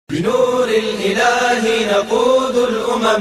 بنور الإله نقود الأمم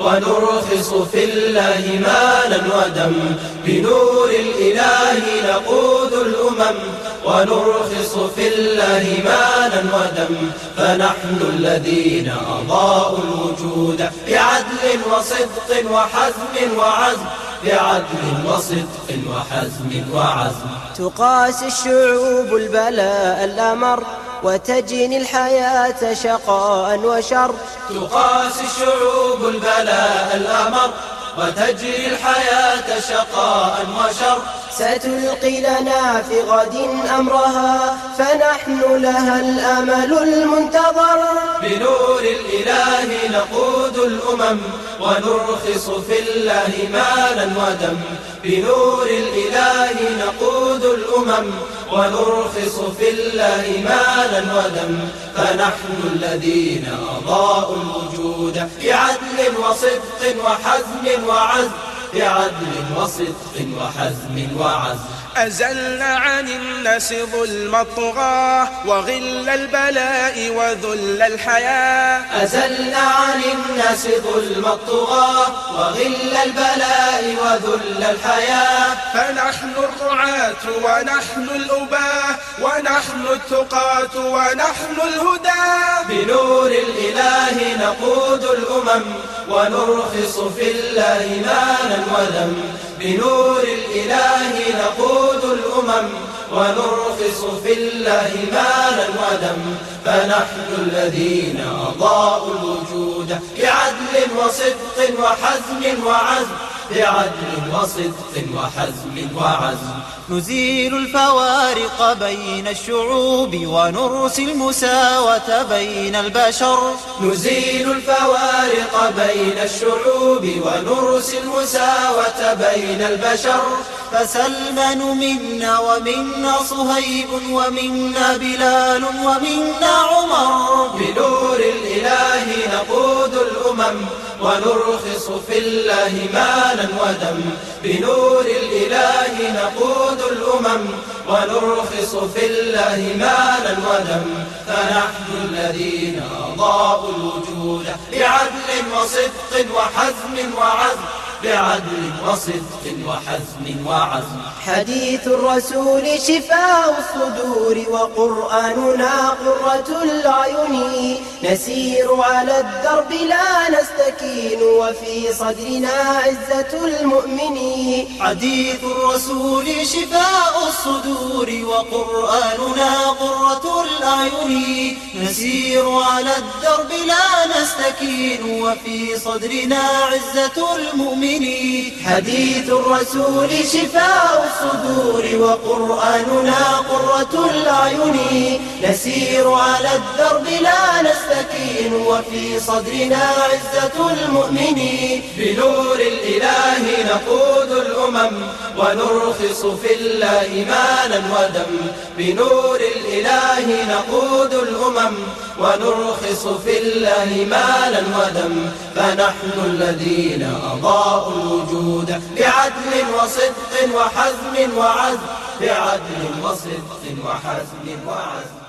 ونرخص في الله مالا ودم. بنور الإله نقود الأمم ونرخص في الله مالا ودم. فنحن الذين أضاءوا الوجود بعدل وصدق وحزم وعزم، بعدل وصدق وحزم وعزم. تقاسي الشعوب البلاء الأمر وتجني الحياة شقاء وشر. تقاسي الشعوب البلاء الأمر وتجري الحياة شقاء وشر. ستلقي لنا في غد أمرها فنحن لها الأمل المنتظر. بنور الإله نقود الأمم ونرخص في الله مالا ودم. بنور الإله نقود الأمم ونرخص في الله مالا ودم. فنحن الذين أضاءوا الوجود بعدل وصدق وحزم وعزم، بعدل وصدق وحزم وعزم. أزلنا عن الناس ظلم الطغاة وغل البلاء وذل الحياة. أزلنا عن الناس ظلم الطغاة وغل البلاء وذل الحياة. فنحن الرعاة ونحن الأباة ونحن التقاة ونحن الهداة. بنور الإله نقود الأمم ونرخص في الله مالا ودم. بنور الإله نقود الأمم ونرخص في الله مالا ودم. فنحن الذين أضاءوا الوجود بعدل وصدق وحزم وعزم، بعدل وصدق وحزم وعزم. نزيل الفوارق بين الشعوب ونرسي المساواة بين البشر. نزيل الفوارق بين الشعوب ونرسي المساواة بين البشر. فسلمان منا ومنا صهيب ومنا بلال ومنا عمر. بنور الإله نقود الأمم ونرخص في الله مالا ودم. بنور الإله نقود الأمم ونرخص في الله مالا ودم. فنحن الذين أضاءوا الوجود بعدل وصدق وحزم وعزم، بعدل وصدق وحزم وعزم. حديث الرسول شفاء الصدور وقرآننا قرة الأعين. نسير على الدرب لا نستكين وفي صدرنا عزة المؤمنين. حديث الرسول شفاء الصدور وقرآننا قرة الأعين. نسير على الدرب لا نستكين وفي صدرنا عزة المؤمنين. حديث الرسول شفاء الصدور وقرآننا قرة الأعين. نسير على الدرب لا نستكين وفي صدرنا عزة المؤمنين. بنور الإله نقود الأمم ونرخص في الله مالا ودم. بنور الإله نقود الأمم ونرخص في الله مالا ودم. فنحن الذين أضاءوا الوجود بعدل وصدق وحزم وعزم، بعدل وصدق وحزم وعزم.